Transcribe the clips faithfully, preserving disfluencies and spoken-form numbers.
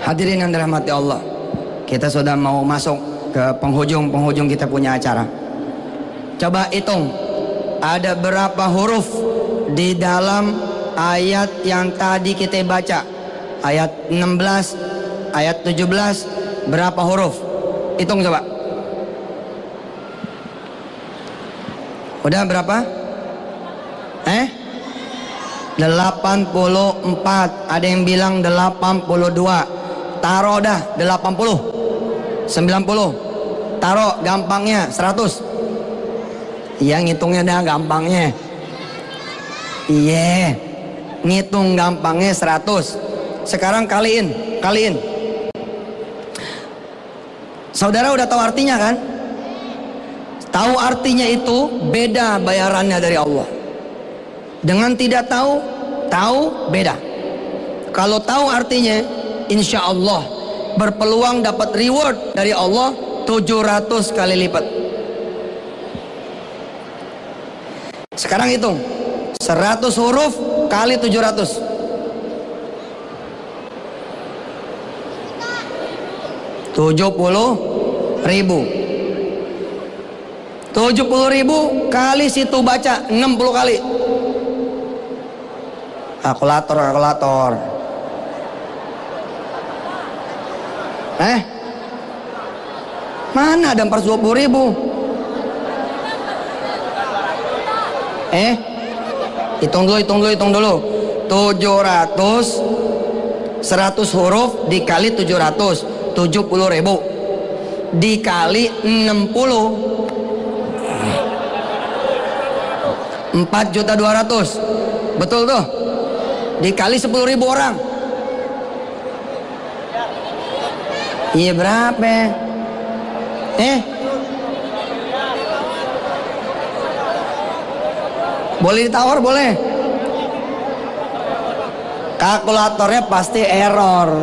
Hadirin yang dirahmati Allah, kita sudah mau masuk ke penghujung-penghujung kita punya acara. Coba hitung, ada berapa huruf di dalam ayat yang tadi kita baca? Ayat enam belas, ayat tujuh belas, berapa huruf? Hitung coba. Udah berapa? Eh? delapan puluh empat. Ada yang bilang delapan puluh dua. Taruh dah delapan puluh, sembilan puluh. Taruh gampangnya seratus. Iya, ngitungnya dah gampangnya. Iya, ngitung gampangnya seratus. Sekarang kaliin, kaliin. Saudara udah tahu artinya kan? Tahu artinya itu beda bayarannya dari Allah. Dengan tidak tahu, tahu beda. Kalau tahu artinya, insya Allah berpeluang dapat reward dari Allah tujuh ratus kali lipat. Sekarang hitung, seratus huruf kali tujuh ratus. tujuh puluh ribu. tujuh puluh ribu kali situ baca enam puluh kali. Kalkulator, kalkulator. Eh? Mana ada empat ratus dua puluh ribu? Eh? Hitung dulu, hitung dulu, hitung dulu. tujuh ratus, seratus huruf dikali tujuh ratus, tujuh puluh ribu. Dikali enam puluh, empat juta dua ratus. Betul tuh? Dikali sepuluh ribu orang. Iya berapa? Eh? Boleh ditawar, boleh. Kalkulatornya pasti error.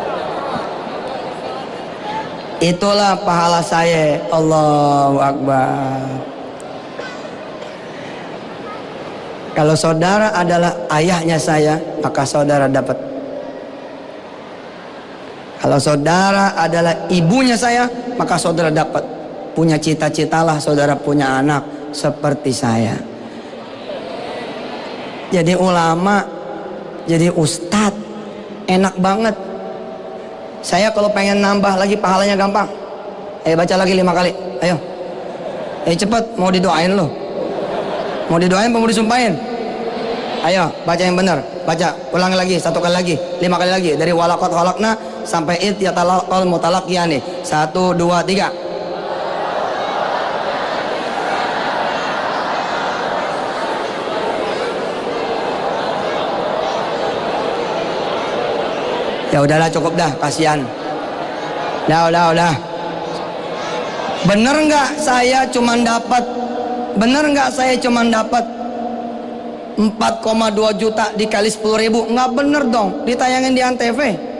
Itulah pahala saya. Allahu Akbar. Kalau saudara adalah ayahnya saya, maka saudara dapat. Kalau saudara adalah ibunya saya, maka saudara dapat. Punya cita-citalah saudara punya anak seperti saya. Jadi ulama, jadi ustadz, enak banget. Saya kalau pengen nambah lagi pahalanya gampang. Ayo baca lagi lima kali. Ayo. Eh cepet, mau didoain loh. Mau didoain apa mau disumpahin? Ayo baca yang benar. Baca, ulang lagi, satu kali lagi, lima kali lagi. Dari walaqad khalaqna sampai id yatalaqal mutalaqiyani. Satu, dua, tiga. Ya udahlah, cukup dah, kasihan. Dah, udah, udah. Bener nggak saya cuman dapat? Bener nggak saya cuman dapat empat koma dua juta dikali sepuluh ribu? Nggak bener dong. Ditayangin di Antv.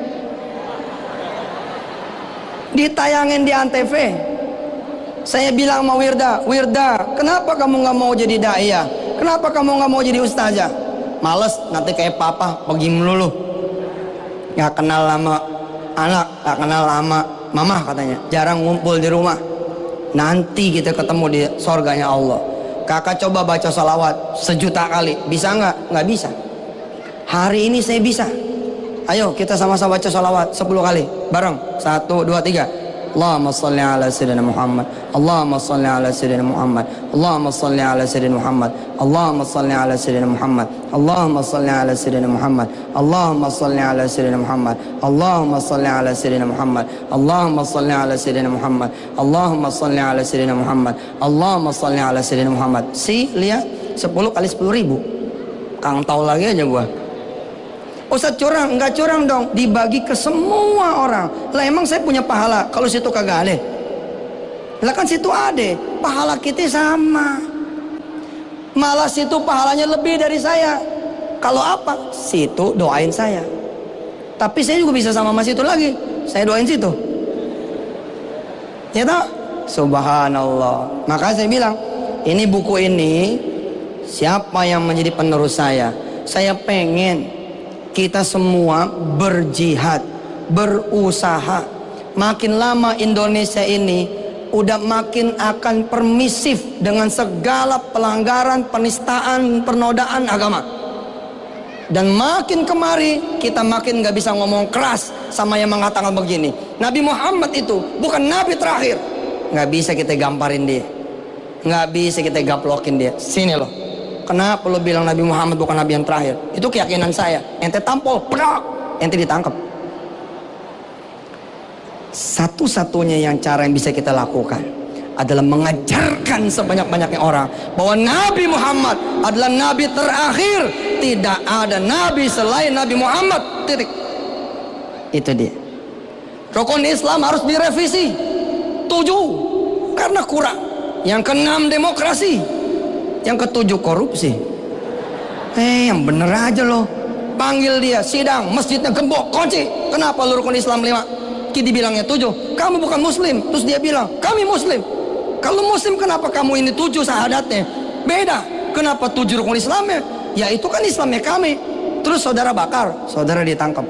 Ditayangin di Antv. Saya bilang sama Wirda, Wirda, kenapa kamu nggak mau jadi daiyah? Kenapa kamu nggak mau jadi ustazah? Males, nanti kayak papa, pergi melulu. Nggak kenal lama anak, nggak kenal lama mama katanya. Jarang ngumpul di rumah. Nanti kita ketemu di sorganya Allah. Kakak coba baca salawat sejuta kali, bisa nggak? Nggak bisa. Hari ini saya bisa. Ayo kita sama-sama baca salawat sepuluh kali bareng. Satu, dua, tiga. Allahumma salli ala sayyidina Muhammad. Allahumma salli ala sayyidina Muhammad. Allahumma salli ala sayyidina Muhammad. Allahumma salli ala sayyidina Muhammad. Allahumma salli ala sayyidina Muhammad. Allahumma salli ala sayyidina Muhammad. Allahumma salli ala sayyidina Muhammad. Allahumma salli ala sayyidina Muhammad. Allahumma salli ala sayyidina Muhammad. Allahumma salli ala sayyidina Muhammad. Si, lihat sepuluh kali sepuluh ribu. Kang tahu lagi aja gua. Ustaz curang, enggak curang dong, dibagi ke semua orang. Lah emang saya punya pahala, kalau situ kagak ada. Lah kan situ ada, pahala kita sama. Malah situ pahalanya lebih dari saya. Kalau apa? Situ doain saya. Tapi saya juga bisa sama mas itu lagi, saya doain situ. Ya tak? Subhanallah. Maka saya bilang, ini buku ini, siapa yang menjadi penerus saya? Saya pengen kita semua berjihad berusaha. Makin lama Indonesia ini udah makin akan permisif dengan segala pelanggaran, penistaan, penodaan agama. Dan makin kemari kita makin gak bisa ngomong keras sama yang mengatakan begini. Nabi Muhammad itu bukan nabi terakhir. Gak bisa kita gamparin dia, gak bisa kita gaplokin dia. Sini loh, kenapa lo bilang Nabi Muhammad bukan nabi yang terakhir? Itu keyakinan saya. Ente tampol, prak, ente ditangkap. Satu-satunya yang cara yang bisa kita lakukan adalah mengajarkan sebanyak-banyaknya orang bahwa Nabi Muhammad adalah nabi terakhir. Tidak ada nabi selain Nabi Muhammad, titik. Itu dia. Rukun Islam harus direvisi tujuh karena kurang. Yang keenam demokrasi, yang ketujuh korupsi. Eh yang bener aja loh. Panggil dia sidang, masjidnya gembok, kunci. Kenapa lu rukun Islam lima? Kita bilangnya tujuh, kamu bukan muslim. Terus dia bilang, kami muslim. Kalau muslim kenapa kamu ini tujuh sahadatnya? Beda, kenapa tujuh rukun Islamnya? Ya itu kan Islamnya kami. Terus saudara bakar, saudara ditangkap.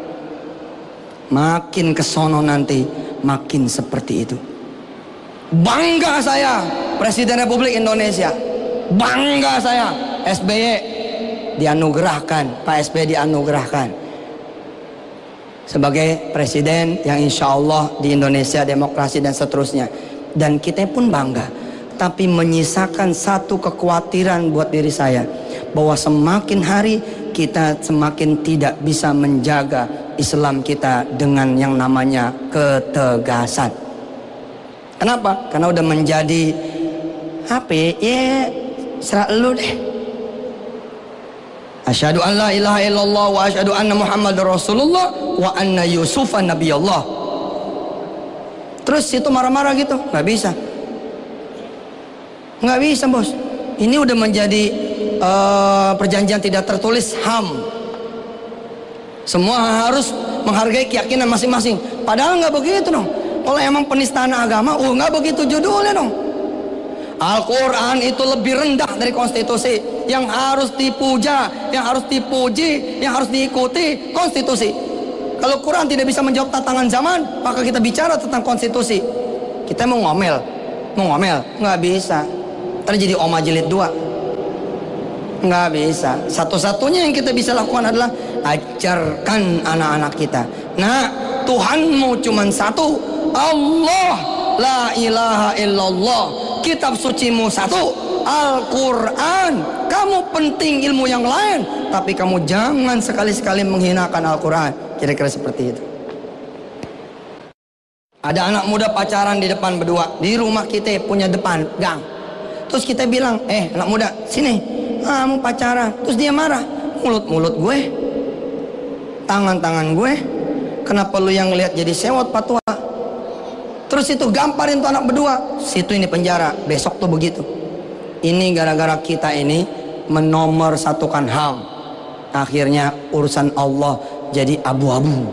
Makin kesono nanti, makin seperti itu. Bangga saya, Presiden Republik Indonesia. Bangga saya, S B Y dianugerahkan, Pak S B Y dianugerahkan sebagai presiden yang insya Allah di Indonesia demokrasi dan seterusnya. Dan kita pun bangga. Tapi menyisakan satu kekhawatiran buat diri saya, bahwa semakin hari kita semakin tidak bisa menjaga Islam kita dengan yang namanya ketegasan. Kenapa? Karena udah menjadi apa ya, serah lu deh. Asyhadu an la ilaha illallah wa asyhadu anna Muhammadar Rasulullah wa anna Yusufan nabiyallah. Terus itu marah-marah gitu, nggak bisa, nggak bisa bos. Ini udah menjadi uh, perjanjian tidak tertulis H A M. Semua harus menghargai keyakinan masing-masing. Padahal nggak begitu dong. Kalau emang penistaan agama, oh nggak begitu judulnya dong. Al-Quran itu lebih rendah dari konstitusi. Yang harus dipuja, yang harus dipuji, yang harus diikuti konstitusi. Kalau Quran tidak bisa menjawab tantangan zaman, maka kita bicara tentang konstitusi. Kita mau ngomel, mau ngomel, nggak bisa. Terjadi Oma jilid dua, nggak bisa. Satu-satunya yang kita bisa lakukan adalah ajarkan anak-anak kita. Nah, Tuhanmu cuma satu, Allah, la ilaha illallah. Kitab sucimu satu, Al-Quran. Kamu penting ilmu yang lain, tapi kamu jangan sekali-sekali menghinakan Al-Quran. Kira-kira seperti itu. Ada anak muda pacaran di depan berdua. Di rumah kita punya depan gang. Terus kita bilang, eh anak muda sini, ah, mau pacaran. Terus dia marah, mulut-mulut gue, tangan-tangan gue, kenapa lu yang lihat jadi sewot patua? Terus itu gamparin tuh anak berdua, situ ini penjara, besok tuh begitu. Ini gara-gara kita ini menomor satukan H A M. Akhirnya urusan Allah jadi abu-abu.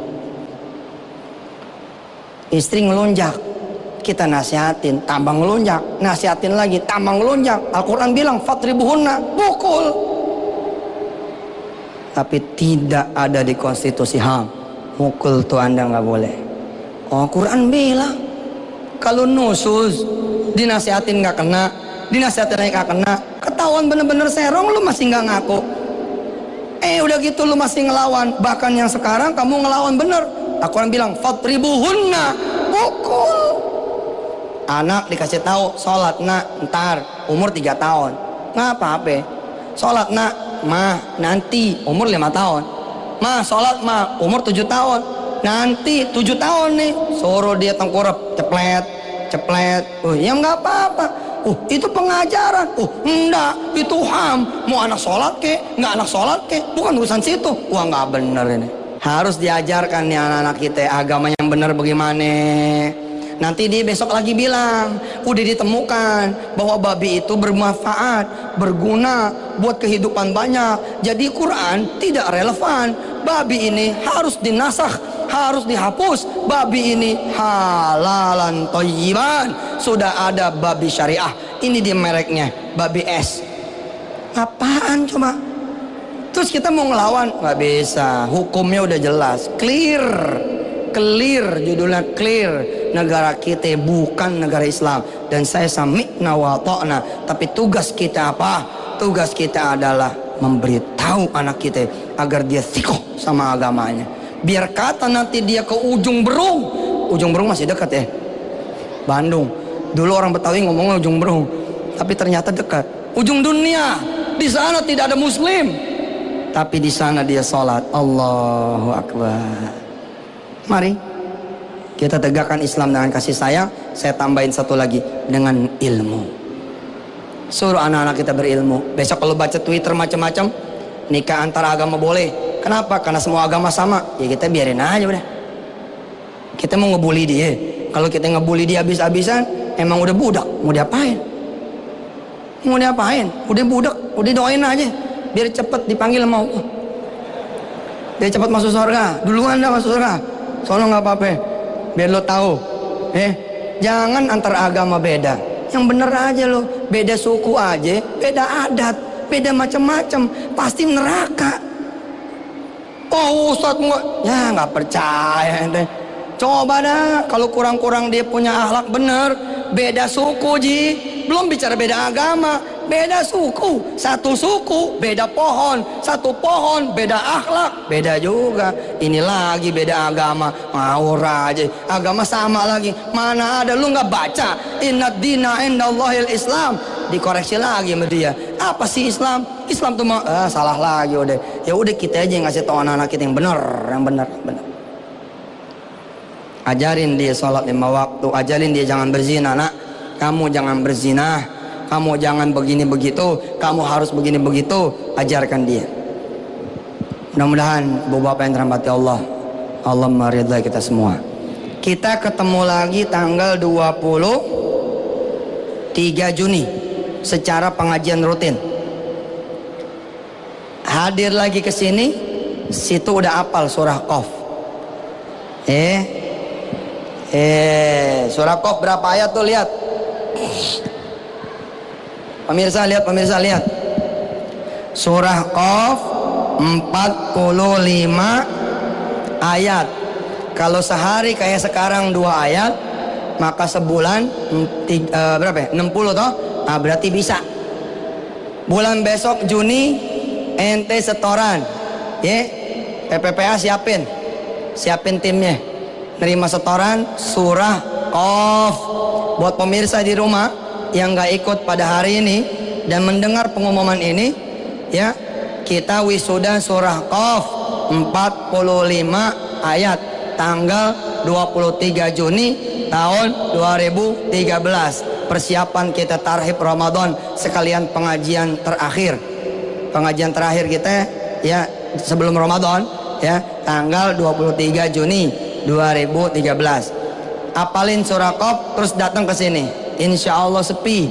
Istri ngelunjak, kita nasihatin, tambah ngelunjak, nasihatin lagi, tambah ngelunjak. Al-Quran bilang fatribuhunna, pukul. Tapi tidak ada di konstitusi H A M. Mukul tuh anda nggak boleh. Oh, Quran bilang kalau nusus dinasihatin nggak kena, dinasihatin nggak kena, ketahuan bener-bener serong, lu masih nggak ngaku. Eh udah gitu lu masih ngelawan. Bahkan yang sekarang kamu ngelawan bener. Al-Quran bilang fatribuhunna, pukul. Anak dikasih tahu sholat nak ntar umur tiga tahun, nggak apa-apa. Sholat nak mah nanti umur lima tahun. Mah sholat mah umur tujuh tahun. Nanti tujuh tahun nih, suruh dia tengkurap, ceplet, ceplet. Oh, ya nggak apa-apa. Oh, itu pengajaran. Oh, enggak, itu H A M. Mau anak sholat ke, nggak anak sholat ke, bukan urusan situ. Wah, nggak bener ini. Harus diajarkan nih anak-anak kita agama yang bener bagaimana. Nanti dia besok lagi bilang, udah ditemukan bahwa babi itu bermanfaat, berguna buat kehidupan banyak. Jadi Quran tidak relevan. Babi ini harus dinasakh, harus dihapus. Babi ini halalan thayyiban. Sudah ada babi syariah. Ini dia mereknya, babi es. Apaan coba? Terus kita mau ngelawan? Nggak bisa. Hukumnya udah jelas, clear. clear, judulnya clear. Negara kita bukan negara Islam. Dan saya sami'na wa ta'na. Tapi tugas kita apa? Tugas kita adalah memberitahu anak kita agar dia sikoh sama agamanya. Biar kata nanti dia ke ujung Berung. Ujung Berung masih dekat ya, Bandung. Dulu orang Betawi ngomongnya ujung Berung, tapi ternyata dekat. Ujung dunia, di sana tidak ada Muslim, tapi di sana dia sholat. Allahu Akbar. Mari kita tegakkan Islam dengan kasih sayang. Saya tambahin satu lagi, dengan ilmu. Suruh anak-anak kita berilmu. Besok kalau baca Twitter macam-macam, nikah antara agama boleh. Kenapa? Karena semua agama sama. Ya kita biarin aja udah. Kita mau ngebully dia. Kalau kita ngebully dia habis-habisan, emang udah budak. Mau diapain? Mau diapain? Udah budak, udah doain aja. Biar cepet dipanggil mau. Biar cepet masuk surga. Duluan dah masuk surga. Soalnya nggak apa-apa. Biar lo tahu. Eh, jangan antar agama beda. Yang bener aja lo. Beda suku aja, beda adat, beda macam-macam. Pasti neraka. Oh Ustadz nggak, ya nggak percaya ente. Coba dah, kalau kurang-kurang dia punya akhlak bener. Beda suku ji, belum bicara beda agama, beda suku. Satu suku, beda pohon. Satu pohon, beda akhlak, beda juga. Ini lagi beda agama, ngawur aja. Agama sama lagi, mana ada lu nggak baca? Inna dina indallahil Islam. Dikoreksi lagi sama dia. Apa sih Islam? Islam tuh mah ah, salah lagi udah. Ya udah kita aja yang ngasih tahu anak-anak kita yang benar, yang benar, benar. Ajarin dia sholat lima waktu, ajarin dia jangan berzina. Nak, kamu jangan berzina, kamu jangan begini begitu, kamu harus begini begitu. Ajarkan dia. Mudah-mudahan ibu bapak yang dirahmati Allah, Allah meridai kita semua. Kita ketemu lagi tanggal dua puluh tiga Juni secara pengajian rutin. Hadir lagi ke sini, situ udah apal surah Qaf. Eh Eh, surah Qaf berapa ayat tuh, lihat. Pemirsa lihat, pemirsa lihat. Surah Qaf empat puluh lima ayat. Kalau sehari kayak sekarang dua ayat, maka sebulan tiga, uh, berapa ya? enam puluh toh? Nah, berarti bisa. Bulan besok Juni ente setoran. Ya, P P P A siapin. Siapin timnya. Nerima setoran surah Qaf. Buat pemirsa di rumah yang nggak ikut pada hari ini dan mendengar pengumuman ini, ya, kita wisuda surah Qaf empat puluh lima ayat tanggal dua puluh tiga Juni tahun dua ribu tiga belas. Persiapan kita tarhib Ramadan sekalian pengajian terakhir. Pengajian terakhir kita ya sebelum Ramadan ya tanggal dua puluh tiga Juni dua ribu tiga belas. Apalin surah Qaf terus datang ke sini. Insya Allah sepi.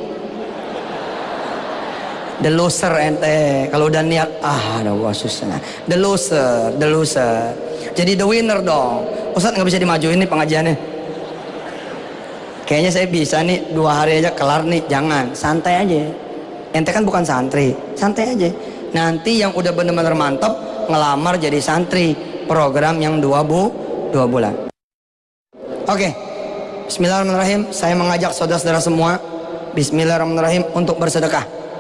The loser ente. Kalau udah niat ah ada susah. The loser, the loser. Jadi the winner dong. Ustadz nggak bisa dimajuin nih pengajiannya. Kayaknya saya bisa nih dua hari aja kelar nih. Jangan, santai aja. Ente kan bukan santri, santai aja. Nanti yang udah bener-bener mantap ngelamar jadi santri. Program yang dua bu. Dua bulan. Oke, okay. Bismillahirrahmanirrahim. Saya mengajak saudara-saudara semua, Bismillahirrahmanirrahim, untuk bersedekah.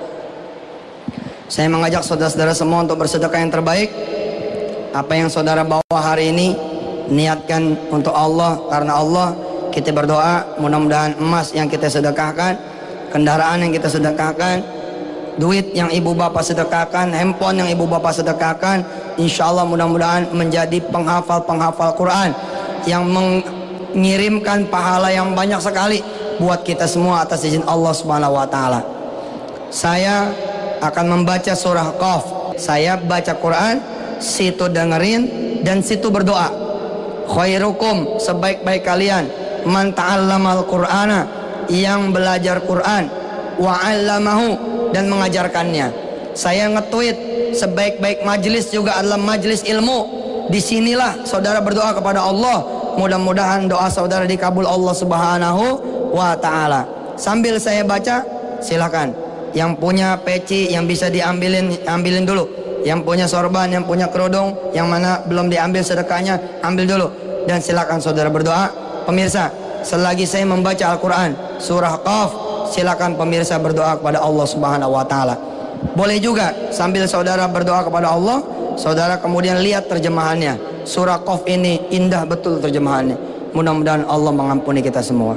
Saya mengajak saudara-saudara semua untuk bersedekah yang terbaik. Apa yang saudara bawa hari ini, niatkan untuk Allah. Karena Allah, kita berdoa, mudah-mudahan emas yang kita sedekahkan, kendaraan yang kita sedekahkan, duit yang ibu bapak sedekahkan, handphone yang ibu bapak sedekahkan, insya Allah mudah-mudahan menjadi penghafal-penghafal Quran yang mengirimkan pahala yang banyak sekali buat kita semua atas izin Allah Subhanahu wa taala. Saya akan membaca surah Qaf. Saya baca Quran, situ dengerin dan situ berdoa. Khairukum, sebaik-baik kalian, man ta'allamal Qur'ana, yang belajar Quran, wa 'allamahu, dan mengajarkannya. Saya nge-tweet sebaik-baik majlis juga adalah majlis ilmu. Disinilah saudara berdoa kepada Allah. Mudah-mudahan doa saudara dikabul Allah Subhanahu wa ta'ala. Sambil saya baca, silakan. Yang punya peci yang bisa diambilin, ambilin dulu. Yang punya sorban, yang punya kerudung, yang mana belum diambil sedekahnya, ambil dulu. Dan silakan saudara berdoa. Pemirsa, selagi saya membaca Al-Quran surah Qaf, silakan pemirsa berdoa kepada Allah Subhanahu wa Ta'ala. Boleh juga sambil saudara berdoa kepada Allah, saudara kemudian lihat terjemahannya. Surah Qaf ini indah betul terjemahannya. Mudah-mudahan Allah mengampuni kita semua.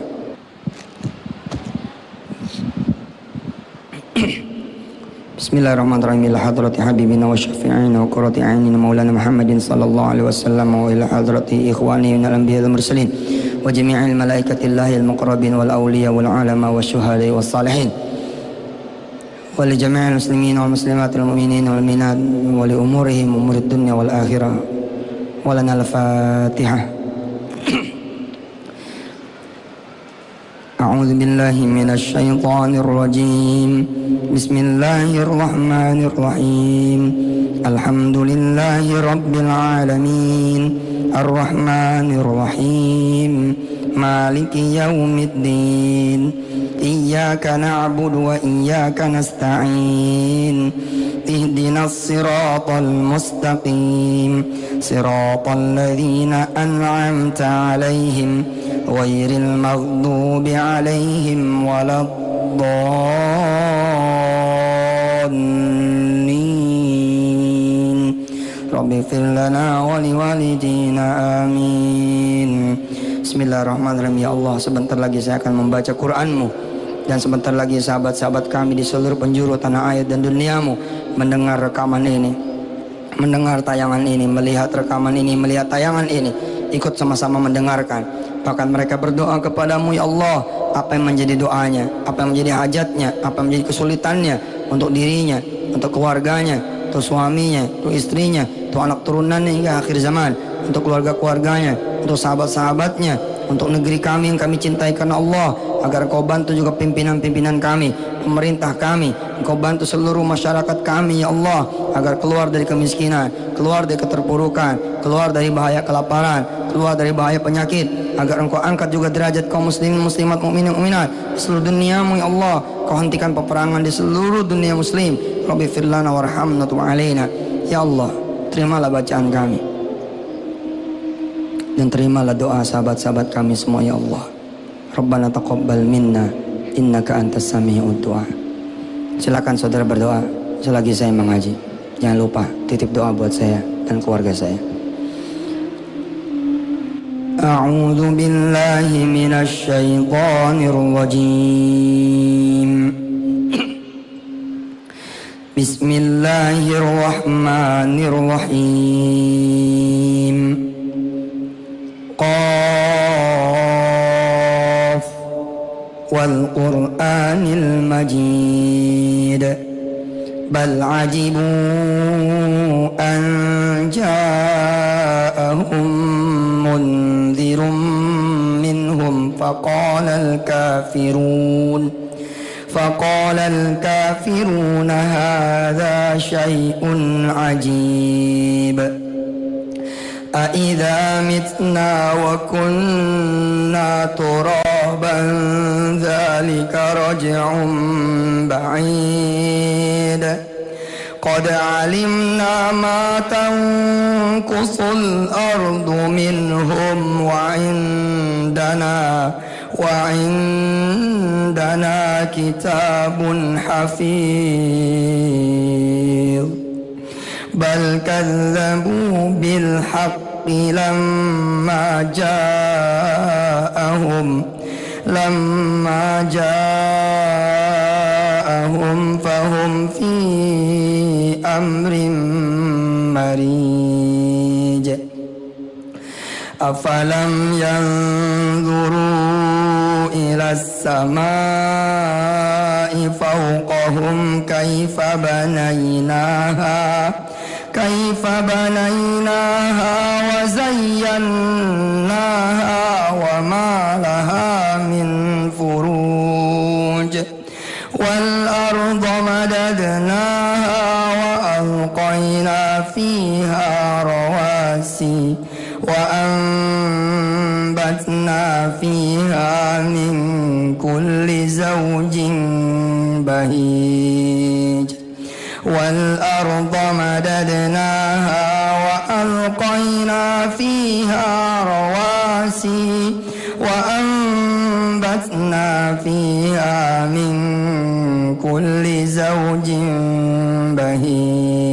Bismillahirrahmanirrahim. Ila hadrati habibina wa syafi'ina wa qurrati a'yunina maulana Muhammadin sallallahu alaihi wasallam wa ila hadrati ikhwani minal anbiya wal mursalin wa jami'il malaikatillahi al-muqarrabin wal awliya wal ulama wasyuhada was salihin wa li jami'il muslimin wal muslimatil mu'minin wal mu'minat wa li umurihim umurid dunya wal akhirah. Wa lana al-Fatihah. أعوذ بالله من الشيطان الرجيم. بسم الله الرحمن الرحيم. الحمد لله رب العالمين الرحمن الرحيم مالك يوم الدين إياك نعبد وإياك نستعين اهدنا الصراط المستقيم صراط الذين أنعمت عليهم غير المغضوب عليهم ولا الضالين رب اغفر لنا ولوالدينا آمين. Bismillahirrahmanirrahim. Ya Allah, sebentar lagi saya akan membaca Quran-Mu, dan sebentar lagi sahabat-sahabat kami di seluruh penjuru tanah air dan duniamu mendengar rekaman ini, mendengar tayangan ini, melihat rekaman ini, melihat tayangan ini, ikut sama-sama mendengarkan. Bahkan mereka berdoa kepadamu ya Allah, apa yang menjadi doanya, apa yang menjadi hajatnya, apa yang menjadi kesulitannya untuk dirinya, untuk keluarganya, untuk suaminya, untuk istrinya, untuk anak turunannya hingga akhir zaman, untuk keluarga-keluarganya, untuk sahabat-sahabatnya, untuk negeri kami yang kami cintai karena Allah, agar Engkau bantu juga pimpinan-pimpinan kami, pemerintah kami, Engkau bantu seluruh masyarakat kami ya Allah, agar keluar dari kemiskinan, keluar dari keterpurukan, keluar dari bahaya kelaparan, keluar dari bahaya penyakit, agar Engkau angkat juga derajat kaum muslimin muslimat mukminin mukminat di seluruh duniamu ya Allah. Kau hentikan peperangan di seluruh dunia muslim. Rabbi firlana warhamna tu alaina. Ya Allah, terimalah bacaan kami dan terimalah doa sahabat-sahabat kami semua ya Allah. Rabbana taqabbal minna innaka antas sami'ud du'a. Silakan saudara berdoa selagi saya mengaji. Jangan lupa titip doa buat saya dan keluarga saya. A'udzu billahi minasy syaithanir rajim. Bismillahirrahmanirrahim. Qaf wal Qur'anil Majid. Bal ajibu an ja'ahum munzirum minhum faqala al-kafirun faqala al-kafirun hadha syai'un ajib. أَإِذَا مِتْنَا وَكُنَّا تُرَابًا ذَلِكَ رَجْعٌ بَعِيدٌ قَدْ عَلِمْنَا مَا تَنْقُصُ الْأَرْضُ مِنْهُمْ وَعِنْدَنَا وَعِنْدَنَا كِتَابٌ حَفِيظٌ بل كذبوا بالحق لما جاءهم لما جاءهم فهم في أمر مريج أفلم ينظروا إلى السماء فوقهم كيف بنيناها كيف بنيناها وزيناها وما لها من فروج والأرض مددناها وألقينا فيها رواسي وأنبتنا فيها من كل زوج بهيج والأرض مددناها وألقينا فيها رواسي وأنبتنا فيها من كل زوج بهيج